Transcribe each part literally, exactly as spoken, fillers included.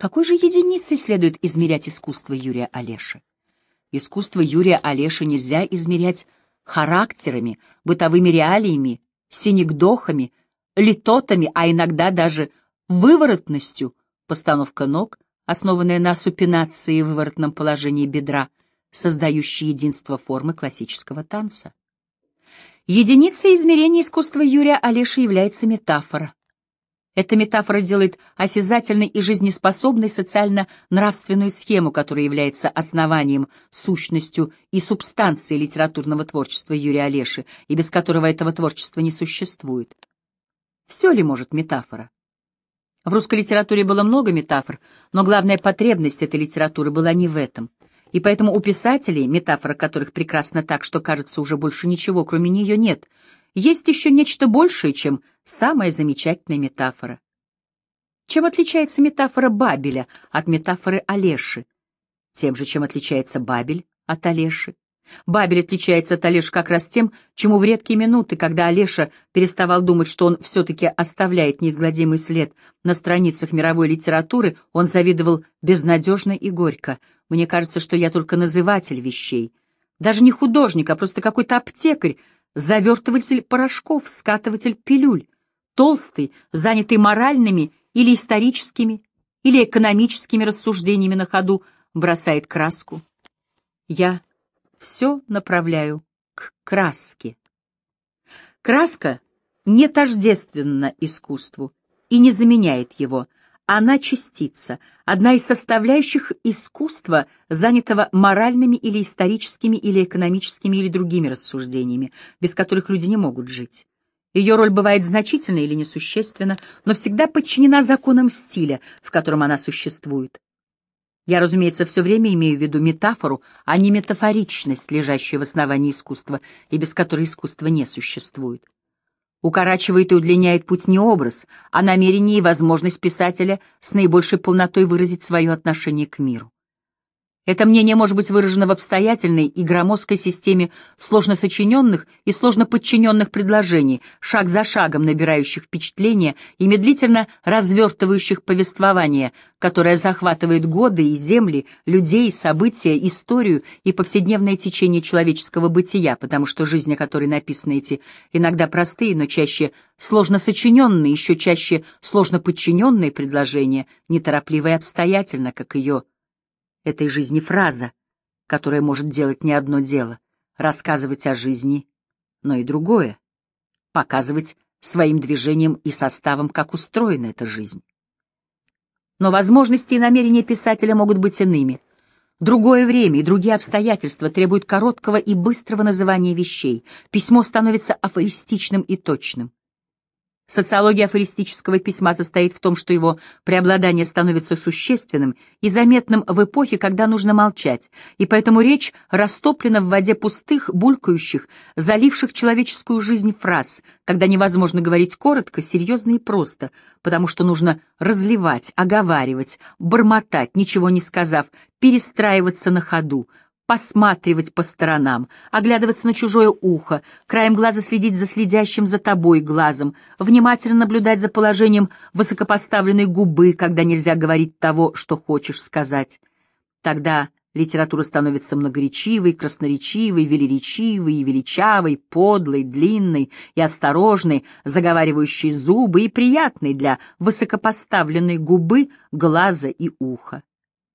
Какой же единицей следует измерять искусство Юрия Олеши? Искусство Юрия Олеши нельзя измерять характерами, бытовыми реалиями, синекдохами, литотами, а иногда даже выворотностью, постановка ног, основанная на супинации в выворотном положении бедра, создающей единство формы классического танца. Единицей измерения искусства Юрия Олеши является метафора. Эта метафора делает осязательной и жизнеспособной социально-нравственную схему, которая является основанием, сущностью и субстанцией литературного творчества Юрия Олеши, и без которого этого творчества не существует. Все ли может метафора? В русской литературе было много метафор, но главная потребность этой литературы была не в этом. И поэтому у писателей, метафора которых прекрасна так, что, кажется, уже больше ничего, кроме нее, нет, есть еще нечто большее, чем самая замечательная метафора. Чем отличается метафора Бабеля от метафоры Олеши? Тем же, чем отличается Бабель от Олеши. Бабель отличается от Олеши как раз тем, чему в редкие минуты, когда Олеша переставал думать, что он все-таки оставляет неизгладимый след на страницах мировой литературы, он завидовал безнадежно и горько. Мне кажется, что я только называтель вещей. Даже не художник, а просто какой-то аптекарь, завертыватель порошков, скатыватель пилюль, толстый, занятый моральными или историческими, или экономическими рассуждениями на ходу, бросает краску. Я все направляю к краске. Краска не тождественна искусству и не заменяет его. Она частица, одна из составляющих искусства, занятого моральными или историческими или экономическими или другими рассуждениями, без которых люди не могут жить. Ее роль бывает значительна или несущественна, но всегда подчинена законам стиля, в котором она существует. Я, разумеется, все время имею в виду метафору, а не метафоричность, лежащую в основании искусства, и без которой искусство не существует. Укорачивает и удлиняет путь не образ, а намерение и возможность писателя с наибольшей полнотой выразить свое отношение к миру. Это мнение может быть выражено в обстоятельной и громоздкой системе сложно сочиненных и сложно подчиненных предложений, шаг за шагом набирающих впечатления и медлительно развертывающих повествование, которое захватывает годы и земли, людей, события, историю и повседневное течение человеческого бытия, потому что жизнь, о которой написаны эти иногда простые, но чаще сложно сочиненные, еще чаще сложно подчиненные предложения, неторопливо и обстоятельно, как ее этой жизни фраза, которая может делать не одно дело — рассказывать о жизни, но и другое — показывать своим движением и составом, как устроена эта жизнь. Но возможности и намерения писателя могут быть иными. Другое время и другие обстоятельства требуют короткого и быстрого называния вещей. Письмо становится афористичным и точным. Социология афористического письма состоит в том, что его преобладание становится существенным и заметным в эпохе, когда нужно молчать, и поэтому речь растоплена в воде пустых, булькающих, заливших человеческую жизнь фраз, когда невозможно говорить коротко, серьезно и просто, потому что нужно разливать, оговаривать, бормотать, ничего не сказав, перестраиваться на ходу, посматривать по сторонам, оглядываться на чужое ухо, краем глаза следить за следящим за тобой глазом, внимательно наблюдать за положением высокопоставленной губы, когда нельзя говорить того, что хочешь сказать. Тогда литература становится многоречивой, красноречивой, велеречивой и величавой, подлой, длинной и осторожной, заговаривающей зубы и приятной для высокопоставленной губы, глаза и уха.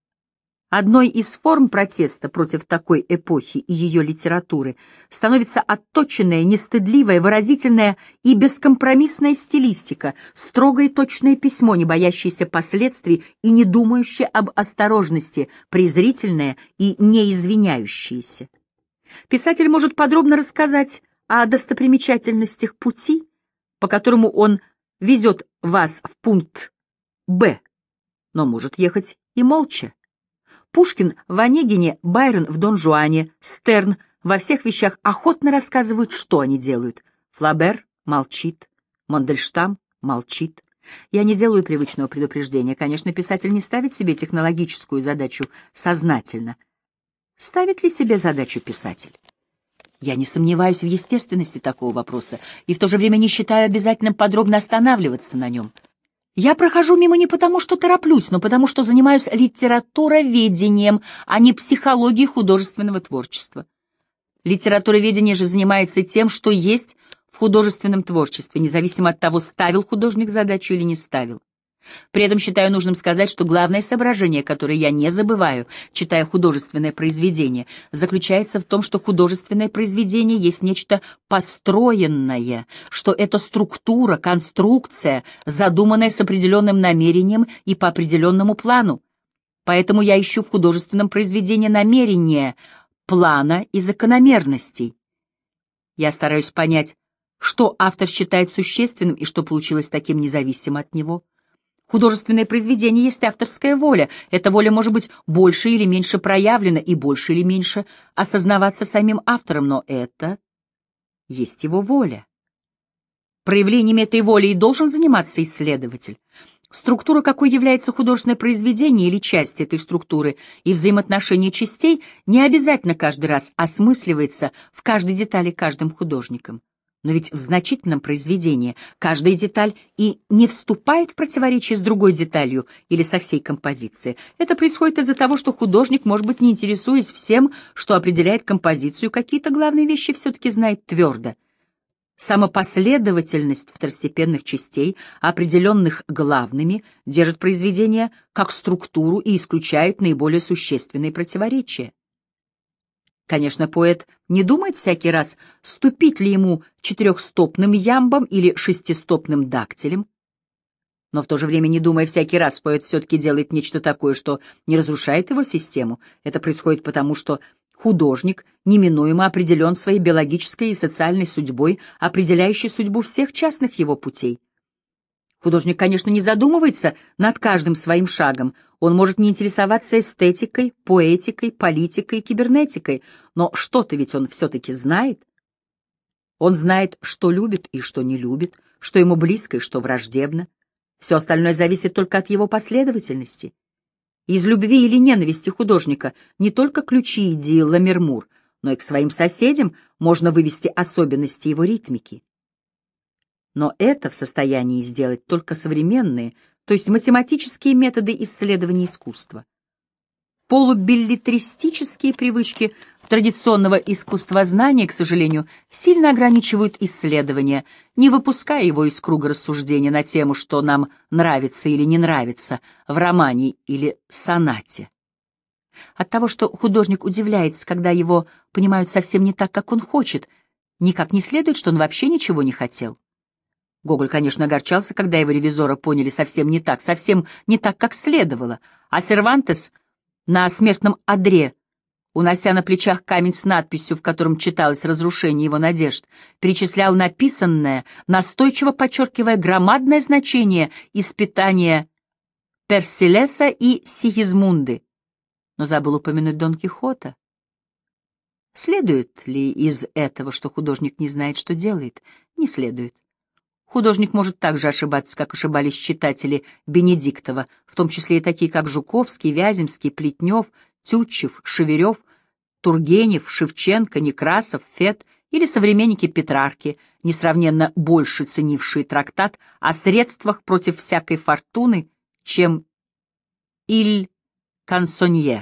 Одной из форм протеста против такой эпохи и ее литературы становится отточенная, нестыдливая, выразительная и бескомпромиссная стилистика, строгое и точное письмо, не боящееся последствий и не думающее об осторожности, презрительное и не извиняющееся. Писатель может подробно рассказать о достопримечательностях пути, по которому он везет вас в пункт Б, но может ехать и молча. Пушкин в «Онегине», Байрон в «Дон Жуане», Стерн во всех вещах охотно рассказывают, что они делают. Флабер молчит, Мандельштам молчит. Я не делаю привычного предупреждения. Конечно, писатель не ставит себе технологическую задачу сознательно. Ставит ли себе задачу писатель? Я не сомневаюсь в естественности такого вопроса и в то же время не считаю обязательным подробно останавливаться на нем. Я прохожу мимо не потому, что тороплюсь, но потому, что занимаюсь литературоведением, а не психологией художественного творчества. Литературоведение же занимается тем, что есть в художественном творчестве, независимо от того, ставил художник задачу или не ставил. При этом считаю нужным сказать, что главное соображение, которое я не забываю, читая художественное произведение, заключается в том, что художественное произведение есть нечто построенное, что это структура, конструкция, задуманная с определенным намерением и по определенному плану. Поэтому я ищу в художественном произведении намерения, плана и закономерностей. Я стараюсь понять, что автор считает существенным и что получилось таким независимо от него. Художественное произведение есть авторская воля. Эта воля может быть больше или меньше проявлена и больше или меньше осознаваться самим автором, но это есть его воля. Проявлениями этой воли и должен заниматься исследователь. Структура, какой является художественное произведение или часть этой структуры, и взаимоотношения частей не обязательно каждый раз осмысливается в каждой детали каждым художником. Но ведь в значительном произведении каждая деталь и не вступает в противоречие с другой деталью или со всей композицией. Это происходит из-за того, что художник, может быть, не интересуясь всем, что определяет композицию, какие-то главные вещи все-таки знает твердо. Самопоследовательность второстепенных частей, определенных главными, держит произведение как структуру и исключает наиболее существенные противоречия. Конечно, поэт не думает всякий раз, ступить ли ему четырехстопным ямбом или шестистопным дактилем, но в то же время, не думая всякий раз, поэт все-таки делает нечто такое, что не разрушает его систему. Это происходит потому, что художник неминуемо определен своей биологической и социальной судьбой, определяющей судьбу всех частных его путей. Художник, конечно, не задумывается над каждым своим шагом, он может не интересоваться эстетикой, поэтикой, политикой, кибернетикой, но что-то ведь он все-таки знает. Он знает, что любит и что не любит, что ему близко и что враждебно. Все остальное зависит только от его последовательности. Из любви или ненависти художника не только ключи идеи Ламермур, но и к своим соседям можно вывести особенности его ритмики. Но это в состоянии сделать только современные, то есть математические методы исследования искусства. Полубеллетристические привычки традиционного искусствознания, к сожалению, сильно ограничивают исследование, не выпуская его из круга рассуждения на тему, что нам нравится или не нравится в романе или сонате. От того, что художник удивляется, когда его понимают совсем не так, как он хочет, никак не следует, что он вообще ничего не хотел. Гоголь, конечно, огорчался, когда его ревизора поняли совсем не так, совсем не так, как следовало, а Сервантес на смертном одре, унося на плечах камень с надписью, в котором читалось разрушение его надежд, перечислял написанное, настойчиво подчеркивая громадное значение испытания Персилеса и Сигизмунды, но забыл упомянуть Дон Кихота. Следует ли из этого, что художник не знает, что делает? Не следует. Художник может так же ошибаться, как ошибались читатели Бенедиктова, в том числе и такие, как Жуковский, Вяземский, Плетнев, Тютчев, Шеверев, Тургенев, Шевченко, Некрасов, Фет или современники Петрарки, несравненно больше ценившие трактат о средствах против всякой фортуны, чем Иль Кансоньер.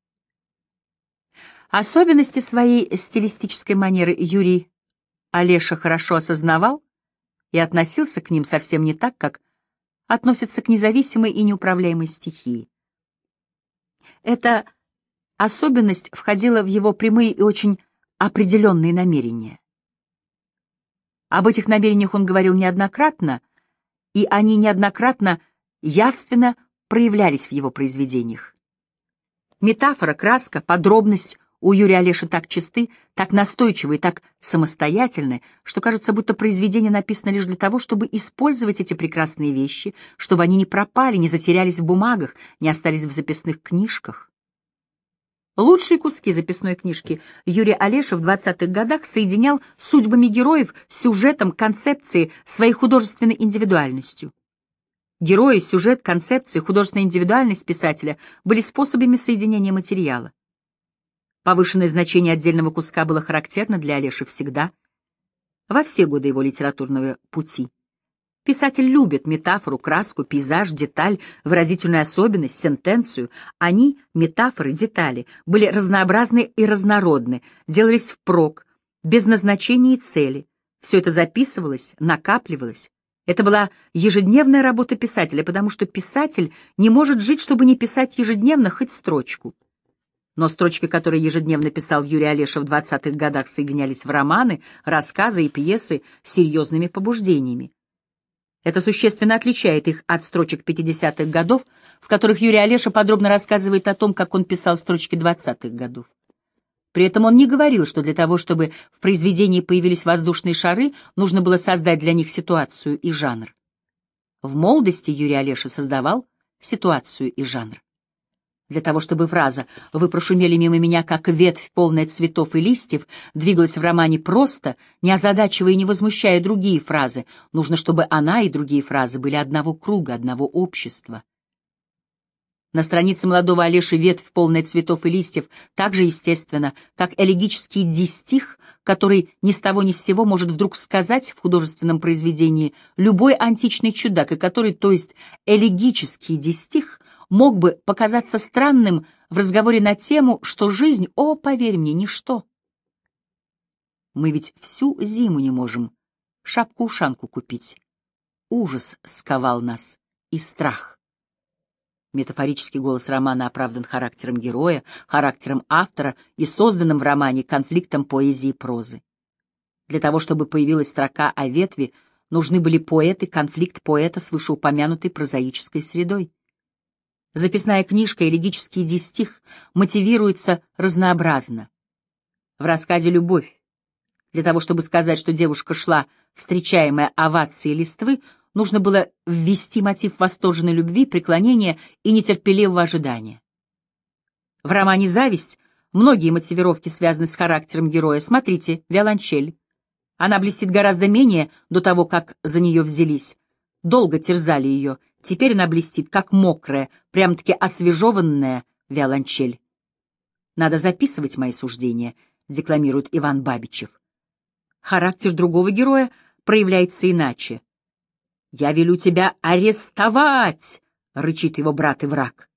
Особенности своей стилистической манеры Юрий Олеша хорошо осознавал и относился к ним совсем не так, как относится к независимой и неуправляемой стихии. Эта особенность входила в его прямые и очень определенные намерения. Об этих намерениях он говорил неоднократно, и они неоднократно явственно проявлялись в его произведениях. Метафора, краска, подробность у Юрия Олеши так чисты, так настойчивы и так самостоятельны, что кажется, будто произведение написано лишь для того, чтобы использовать эти прекрасные вещи, чтобы они не пропали, не затерялись в бумагах, не остались в записных книжках. Лучшие куски записной книжки Юрий Олеша в двадцатых годах соединял с судьбами героев, сюжетом, концепцией, своей художественной индивидуальностью. Герои, сюжет, концепция, художественная индивидуальность писателя были способами соединения материала. Повышенное значение отдельного куска было характерно для Олеши всегда, во все годы его литературного пути. Писатель любит метафору, краску, пейзаж, деталь, выразительную особенность, сентенцию. Они, метафоры, детали, были разнообразны и разнородны, делались впрок, без назначения и цели. Все это записывалось, накапливалось. Это была ежедневная работа писателя, потому что писатель не может жить, чтобы не писать ежедневно хоть строчку. Но строчки, которые ежедневно писал Юрий Олеша в двадцатых годах, соединялись в романы, рассказы и пьесы с серьезными побуждениями. Это существенно отличает их от строчек пятидесятых годов, в которых Юрий Олеша подробно рассказывает о том, как он писал строчки двадцатых годов. При этом он не говорил, что для того, чтобы в произведении появились воздушные шары, нужно было создать для них ситуацию и жанр. В молодости Юрий Олеша создавал ситуацию и жанр. Для того, чтобы фраза «Вы прошумели мимо меня, как ветвь, полная цветов и листьев», двигалась в романе просто, не озадачивая и не возмущая другие фразы, нужно, чтобы она и другие фразы были одного круга, одного общества. На странице молодого Олеши ветвь, полная цветов и листьев, так же естественно, как элегический дистих, который ни с того ни с сего может вдруг сказать в художественном произведении любой античный чудак, и который, то есть элегический дистих, мог бы показаться странным в разговоре на тему, что жизнь, о, поверь мне, ничто. Мы ведь всю зиму не можем шапку-ушанку купить. Ужас сковал нас и страх. Метафорический голос романа оправдан характером героя, характером автора и созданным в романе конфликтом поэзии и прозы. Для того, чтобы появилась строка о ветви, нужны были поэт и конфликт поэта с вышеупомянутой прозаической средой. Записная книжка «Элегический дистих» мотивируется разнообразно. В рассказе «Любовь» для того, чтобы сказать, что девушка шла, встречаемая овацией листвы, нужно было ввести мотив восторженной любви, преклонения и нетерпеливого ожидания. В романе «Зависть» многие мотивировки связаны с характером героя. Смотрите, виолончель. Она блестит гораздо менее до того, как за нее взялись. Долго терзали ее. Теперь она блестит, как мокрая, прям-таки освежеванная виолончель. «Надо записывать мои суждения», — декламирует Иван Бабичев. Характер другого героя проявляется иначе. «Я велю тебя арестовать!» — рычит его брат и враг.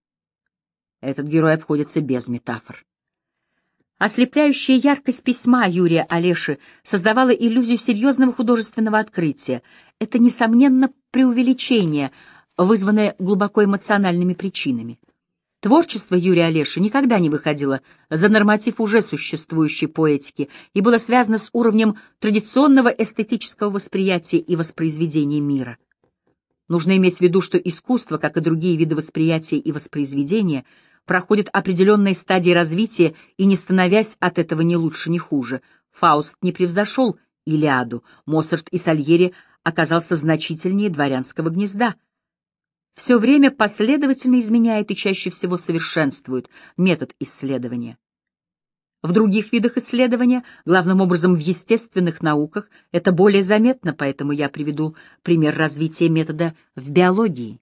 Этот герой обходится без метафор. Ослепляющая яркость письма Юрия Олеши создавала иллюзию серьезного художественного открытия. Это, несомненно, преувеличение, вызванное глубоко эмоциональными причинами. Творчество Юрия Олеши никогда не выходило за норматив уже существующей поэтики и было связано с уровнем традиционного эстетического восприятия и воспроизведения мира. Нужно иметь в виду, что искусство, как и другие виды восприятия и воспроизведения, проходит определенные стадии развития и, не становясь от этого ни лучше, ни хуже. Фауст не превзошел Илиаду, Моцарт и Сальери оказался значительнее дворянского гнезда. Все время последовательно изменяет и чаще всего совершенствует метод исследования. В других видах исследования, главным образом в естественных науках, это более заметно, поэтому я приведу пример развития метода в биологии.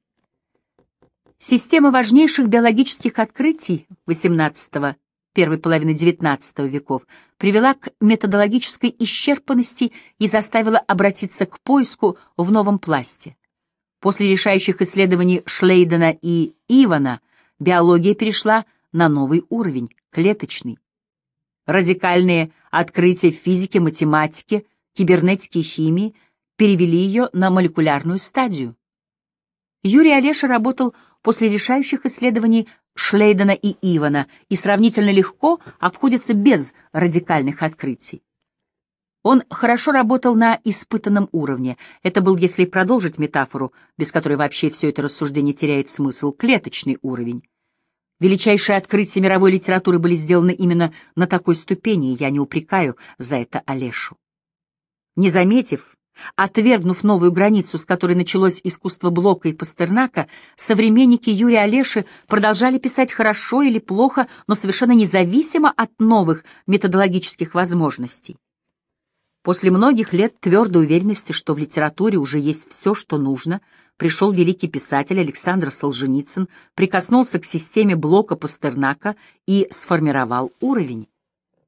Система важнейших биологических открытий восемнадцатого — первой половины девятнадцатого веков привела к методологической исчерпанности и заставила обратиться к поиску в новом пласте. После решающих исследований Шлейдена и Ивана биология перешла на новый уровень — клеточный. Радикальные открытия в физике, математике, кибернетике и химии перевели ее на молекулярную стадию. Юрий Олеша работал после решающих исследований Шлейдена и Ивана и сравнительно легко обходится без радикальных открытий. Он хорошо работал на испытанном уровне. Это был, если продолжить метафору, без которой вообще все это рассуждение теряет смысл, клеточный уровень. Величайшие открытия мировой литературы были сделаны именно на такой ступени, и я не упрекаю за это Олешу. Не заметив, отвергнув новую границу, с которой началось искусство Блока и Пастернака, современники Юрия Олеши продолжали писать хорошо или плохо, но совершенно независимо от новых методологических возможностей. После многих лет твердой уверенности, что в литературе уже есть все, что нужно, пришел великий писатель Александр Солженицын, прикоснулся к системе Блока Пастернака и сформировал уровень.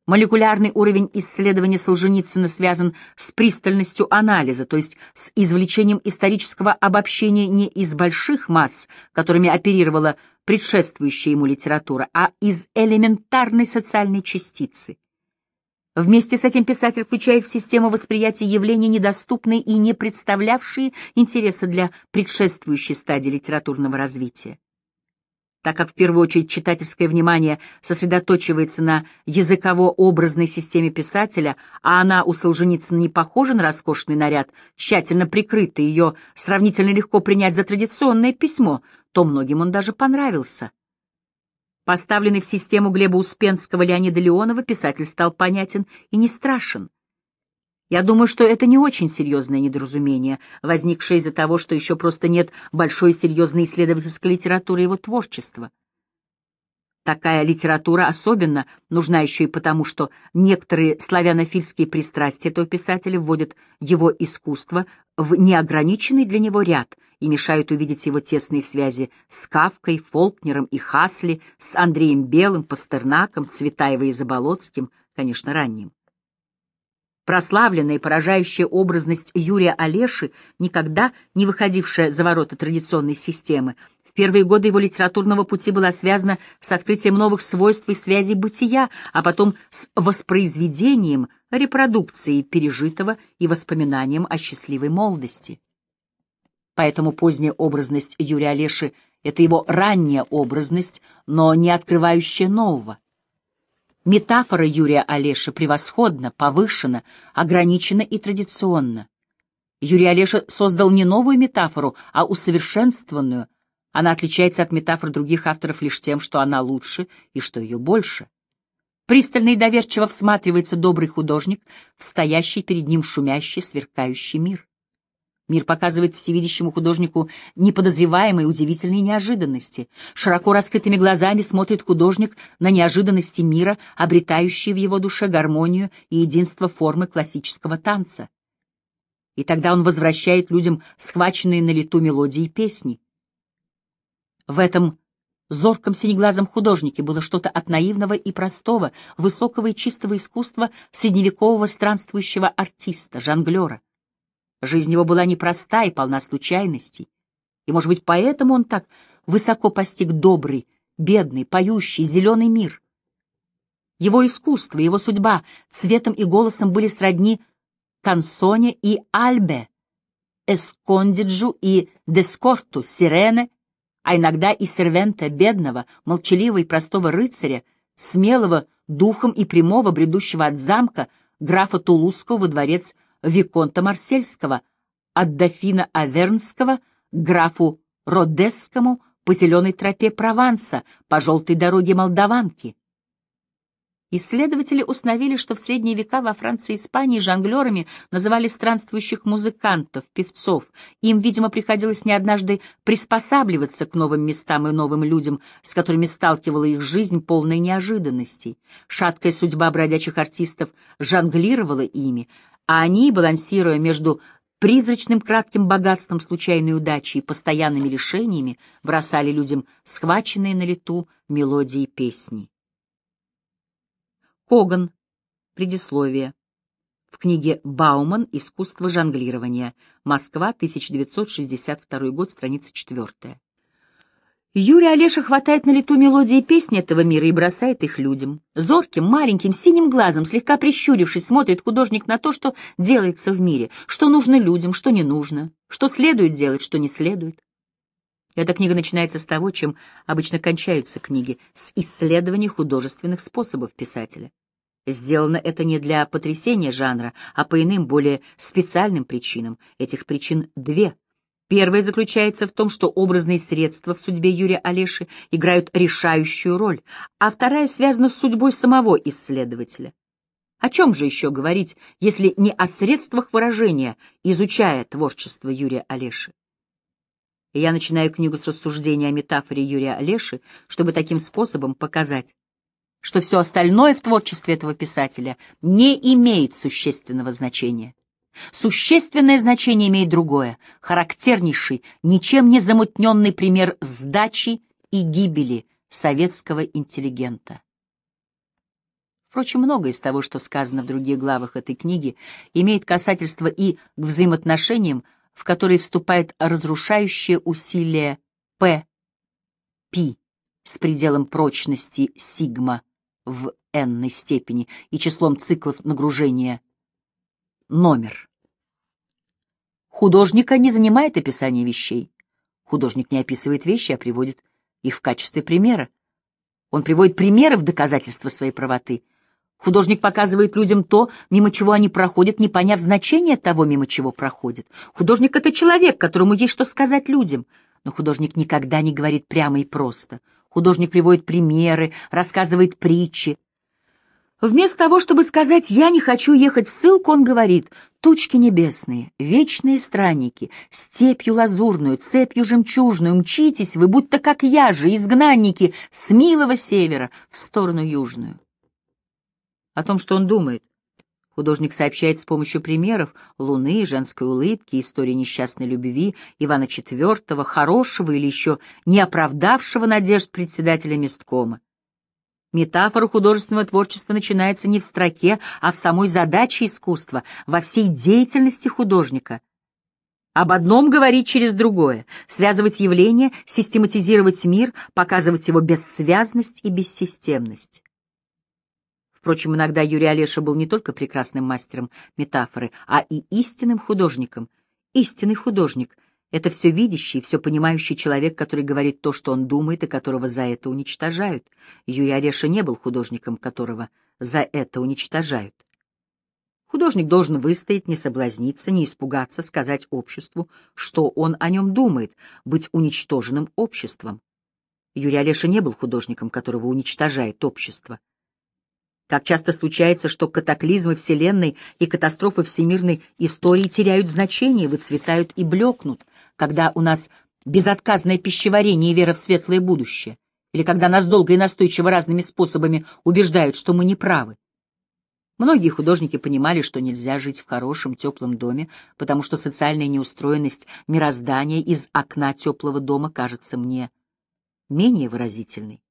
Молекулярный уровень исследования Солженицына связан с пристальностью анализа, то есть с извлечением исторического обобщения не из больших масс, которыми оперировала предшествующая ему литература, а из элементарной социальной частицы. Вместе с этим писатель включает в систему восприятия явления, недоступные и не представлявшие интереса для предшествующей стадии литературного развития. Так как в первую очередь читательское внимание сосредоточивается на языково-образной системе писателя, а она у Солженицына не похожа на роскошный наряд, тщательно прикрытый, ее сравнительно легко принять за традиционное письмо, то многим он даже понравился. Поставленный в систему Глеба Успенского, Леонида Леонова, писатель стал понятен и не страшен. Я думаю, что это не очень серьезное недоразумение, возникшее из-за того, что еще просто нет большой и серьезной исследовательской литературы его творчества. Такая литература особенно нужна еще и потому, что некоторые славянофильские пристрастия этого писателя вводят его искусство в неограниченный для него ряд и мешают увидеть его тесные связи с Кафкой, Фолкнером и Хасли, с Андреем Белым, Пастернаком, Цветаевой и Заболоцким, конечно, ранним. Прославленная и поражающая образность Юрия Олеши, никогда не выходившая за ворота традиционной системы, в первые годы его литературного пути была связана с открытием новых свойств и связей бытия, а потом с воспроизведением, репродукцией пережитого и воспоминанием о счастливой молодости. Поэтому поздняя образность Юрия Олеши — это его ранняя образность, но не открывающая нового. Метафора Юрия Олеши превосходна, повышена, ограничена и традиционна. Юрий Олеша создал не новую метафору, а усовершенствованную. Она отличается от метафор других авторов лишь тем, что она лучше и что ее больше. Пристально и доверчиво всматривается добрый художник в стоящий перед ним шумящий, сверкающий мир. Мир показывает всевидящему художнику неподозреваемые удивительные неожиданности. Широко раскрытыми глазами смотрит художник на неожиданности мира, обретающие в его душе гармонию и единство формы классического танца. И тогда он возвращает людям схваченные на лету мелодии и песни. В этом зорком синеглазом художнике было что-то от наивного и простого, высокого и чистого искусства средневекового странствующего артиста, жонглера. Жизнь его была непроста и полна случайностей, и, может быть, поэтому он так высоко постиг добрый, бедный, поющий, зеленый мир. Его искусство, его судьба цветом и голосом были сродни Кансоне и Альбе, Эскондиджу и Дескорту, Сирене, а иногда и Сервента, бедного, молчаливого и простого рыцаря, смелого духом и прямого, бредущего от замка графа Тулузского во дворец Виконта Марсельского, от дофина Авернского к графу Родесскому по зеленой тропе Прованса, по желтой дороге Молдаванки. Исследователи установили, что в средние века во Франции и Испании жонглерами называли странствующих музыкантов, певцов. Им, видимо, приходилось не однажды приспосабливаться к новым местам и новым людям, с которыми сталкивала их жизнь, полной неожиданностей. Шаткая судьба бродячих артистов жонглировала ими, а они, балансируя между призрачным кратким богатством случайной удачи и постоянными лишениями, бросали людям схваченные на лету мелодии песни. Коган. Предисловие. В книге Бауман «Искусство жонглирования». Москва, тысяча девятьсот шестьдесят второй год, страница четвертая. Юрий Олеша хватает на лету мелодии песни этого мира и бросает их людям. Зорким, маленьким, синим глазом, слегка прищурившись, смотрит художник на то, что делается в мире, что нужно людям, что не нужно, что следует делать, что не следует. Эта книга начинается с того, чем обычно кончаются книги, с исследования художественных способов писателя. Сделано это не для потрясения жанра, а по иным, более специальным причинам. Этих причин две. Первая заключается в том, что образные средства в судьбе Юрия Олеши играют решающую роль, а вторая связана с судьбой самого исследователя. О чем же еще говорить, если не о средствах выражения, изучая творчество Юрия Олеши? И я начинаю книгу с рассуждения о метафоре Юрия Олеши, чтобы таким способом показать, что все остальное в творчестве этого писателя не имеет существенного значения. Существенное значение имеет другое, характернейший, ничем не замутненный пример сдачи и гибели советского интеллигента. Впрочем, многое из того, что сказано в других главах этой книги, имеет касательство и к взаимоотношениям, в которые вступает разрушающее усилие P, π с пределом прочности сигма в n-ной степени и числом циклов нагружения номер. Художника не занимает описание вещей. Художник не описывает вещи, а приводит их в качестве примера. Он приводит примеры в доказательство своей правоты. Художник показывает людям то, мимо чего они проходят, не поняв значения того, мимо чего проходят. Художник — это человек, которому есть что сказать людям. Но художник никогда не говорит прямо и просто. Художник приводит примеры, рассказывает притчи. Вместо того, чтобы сказать «я не хочу ехать в ссылку», он говорит: «Тучки небесные, вечные странники, степью лазурную, цепью жемчужную, мчитесь вы, будто как я же, изгнанники, с милого севера в сторону южную». О том, что он думает, художник сообщает с помощью примеров луны, женской улыбки, истории несчастной любви Ивана четвёртого, хорошего или еще не оправдавшего надежд председателя месткома. Метафора художественного творчества начинается не в строке, а в самой задаче искусства, во всей деятельности художника. Об одном говорить через другое, связывать явления, систематизировать мир, показывать его бессвязность и бессистемность. Впрочем, иногда Юрий Олеша был не только прекрасным мастером метафоры, а и истинным художником. Истинный художник — это все видящий, все понимающий человек, который говорит то, что он думает, и которого за это уничтожают. Юрий Олеша не был художником, которого за это уничтожают. Художник должен выстоять, не соблазниться, не испугаться, сказать обществу, что он о нем думает, быть уничтоженным обществом. Юрий Олеша не был художником, которого уничтожает общество. Как часто случается, что катаклизмы Вселенной и катастрофы всемирной истории теряют значение, выцветают и блекнут, когда у нас безотказное пищеварение и вера в светлое будущее, или когда нас долго и настойчиво разными способами убеждают, что мы не правы. Многие художники понимали, что нельзя жить в хорошем, теплом доме, потому что социальная неустроенность мироздания из окна теплого дома кажется мне менее выразительной.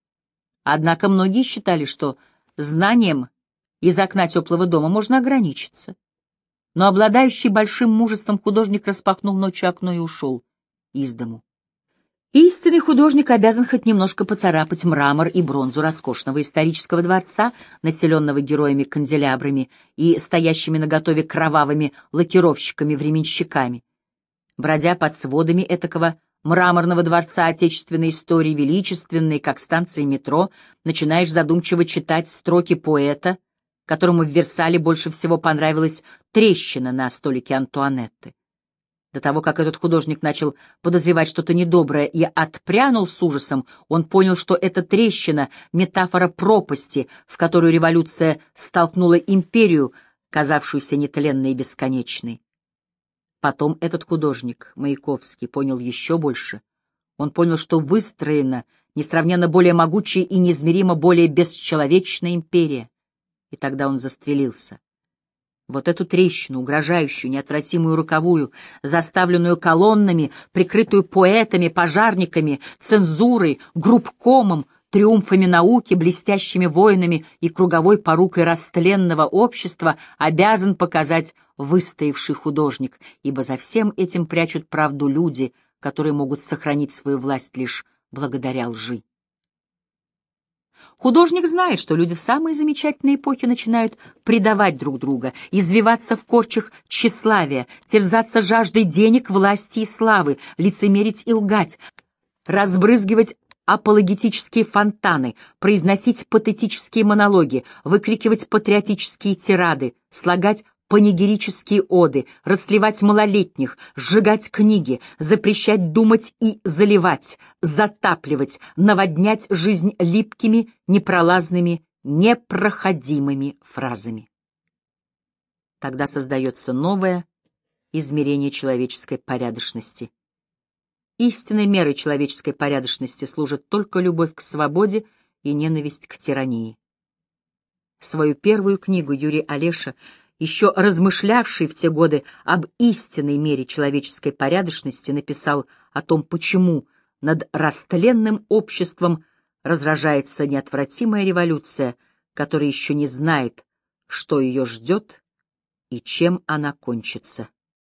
Однако многие считали, что знанием из окна теплого дома можно ограничиться. Но обладающий большим мужеством художник распахнул ночью окно и ушел из дому. Истинный художник обязан хоть немножко поцарапать мрамор и бронзу роскошного исторического дворца, населенного героями-канделябрами и стоящими наготове кровавыми лакировщиками-временщиками. Бродя под сводами этакого мраморного дворца отечественной истории, величественной, как станции метро, начинаешь задумчиво читать строки поэта, которому в Версале больше всего понравилась трещина на столике Антуанетты. До того, как этот художник начал подозревать что-то недоброе и отпрянул с ужасом, он понял, что эта трещина — метафора пропасти, в которую революция столкнула империю, казавшуюся нетленной и бесконечной. Потом этот художник, Маяковский, понял еще больше. Он понял, что выстроена несравненно более могучая и неизмеримо более бесчеловечная империя. И тогда он застрелился. Вот эту трещину, угрожающую, неотвратимую роковую, заставленную колоннами, прикрытую поэтами, пожарниками, цензурой, группкомом, триумфами науки, блестящими воинами и круговой порукой растленного общества, обязан показать выстоявший художник, ибо за всем этим прячут правду люди, которые могут сохранить свою власть лишь благодаря лжи. Художник знает, что люди в самые замечательные эпохи начинают предавать друг друга, извиваться в корчах тщеславия, терзаться жаждой денег, власти и славы, лицемерить и лгать, разбрызгивать апологетические фонтаны, произносить патетические монологи, выкрикивать патриотические тирады, слагать панигерические оды, расливать малолетних, сжигать книги, запрещать думать и заливать, затапливать, наводнять жизнь липкими, непролазными, непроходимыми фразами. Тогда создается новое измерение человеческой порядочности. Истинной мерой человеческой порядочности служит только любовь к свободе и ненависть к тирании. Свою первую книгу Юрий Олеша, еще размышлявший в те годы об истинной мере человеческой порядочности, написал о том, почему над растленным обществом разражается неотвратимая революция, который еще не знает, что ее ждет и чем она кончится.